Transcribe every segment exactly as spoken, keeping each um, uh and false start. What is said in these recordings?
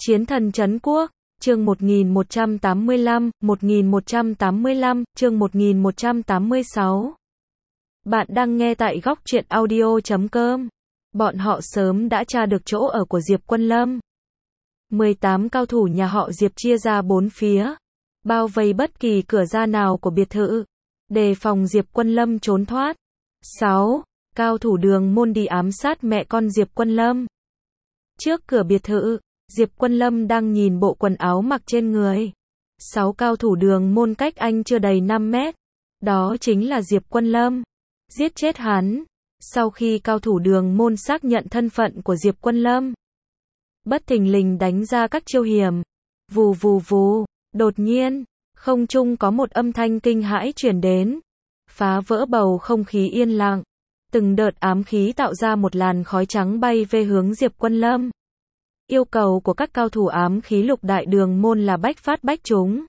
Chiến thần trấn quốc, chương một nghìn một trăm tám mươi lăm, một nghìn một trăm tám mươi lăm, chương một nghìn một trăm tám mươi sáu. Bạn đang nghe tại góc truyện audio chấm com. Bọn họ sớm đã tra được chỗ ở của Diệp Quân Lâm. mười tám cao thủ nhà họ Diệp chia ra bốn phía, bao vây bất kỳ cửa ra nào của biệt thự, đề phòng Diệp Quân Lâm trốn thoát. sáu. Cao thủ Đường Môn đi ám sát mẹ con Diệp Quân Lâm. Trước cửa biệt thự, Diệp Quân Lâm đang nhìn bộ quần áo mặc trên người. Sáu cao thủ Đường Môn cách anh chưa đầy năm mét. Đó chính là Diệp Quân Lâm. Giết chết hắn. Sau khi cao thủ Đường Môn xác nhận thân phận của Diệp Quân Lâm, bất thình lình đánh ra các chiêu hiểm. Vù vù vù, đột nhiên, không trung có một âm thanh kinh hãi truyền đến, phá vỡ bầu không khí yên lặng. Từng đợt ám khí tạo ra một làn khói trắng bay về hướng Diệp Quân Lâm. Yêu cầu của các cao thủ ám khí lục đại Đường Môn là bách phát bách trúng.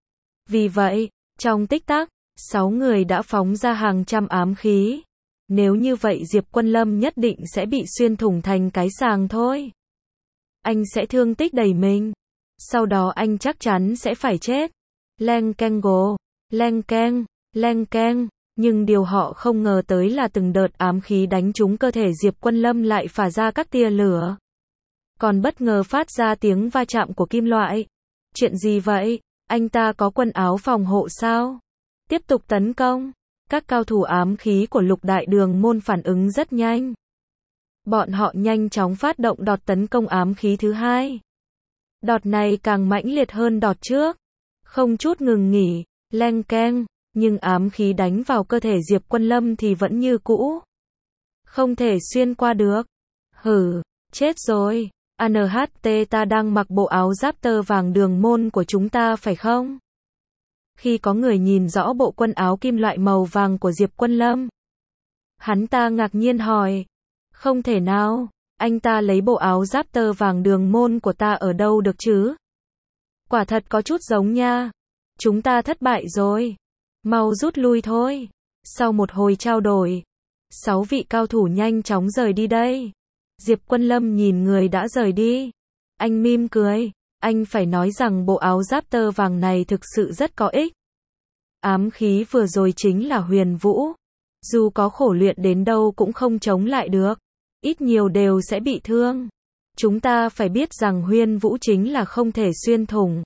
Vì vậy, trong tích tắc, sáu người đã phóng ra hàng trăm ám khí. Nếu như vậy Diệp Quân Lâm nhất định sẽ bị xuyên thủng thành cái sàng thôi. Anh sẽ thương tích đầy mình. Sau đó anh chắc chắn sẽ phải chết. Leng keng gồ, leng keng, leng keng. Nhưng điều họ không ngờ tới là từng đợt ám khí đánh trúng cơ thể Diệp Quân Lâm lại phả ra các tia lửa. Còn bất ngờ phát ra tiếng va chạm của kim loại. Chuyện gì vậy? Anh ta có quần áo phòng hộ sao? Tiếp tục tấn công. Các cao thủ ám khí của lục đại Đường Môn phản ứng rất nhanh. Bọn họ nhanh chóng phát động đọt tấn công ám khí thứ hai. Đọt này càng mãnh liệt hơn đọt trước. Không chút ngừng nghỉ, leng keng. Nhưng ám khí đánh vào cơ thể Diệp Quân Lâm thì vẫn như cũ. Không thể xuyên qua được. Hử, chết rồi. a en hát tê ta đang mặc bộ áo giáp tơ vàng Đường Môn của chúng ta phải không? Khi có người nhìn rõ bộ quần áo kim loại màu vàng của Diệp Quân Lâm, hắn ta ngạc nhiên hỏi. Không thể nào, anh ta lấy bộ áo giáp tơ vàng Đường Môn của ta ở đâu được chứ? Quả thật có chút giống nha. Chúng ta thất bại rồi. Mau rút lui thôi. Sau một hồi trao đổi, sáu vị cao thủ nhanh chóng rời đi đây. Diệp Quân Lâm nhìn người đã rời đi. Anh mỉm cười. Anh phải nói rằng bộ áo giáp tơ vàng này thực sự rất có ích. Ám khí vừa rồi chính là huyền vũ. Dù có khổ luyện đến đâu cũng không chống lại được. Ít nhiều đều sẽ bị thương. Chúng ta phải biết rằng huyền vũ chính là không thể xuyên thủng.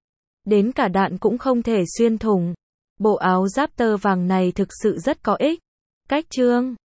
Đến cả đạn cũng không thể xuyên thủng. Bộ áo giáp tơ vàng này thực sự rất có ích. Cách chương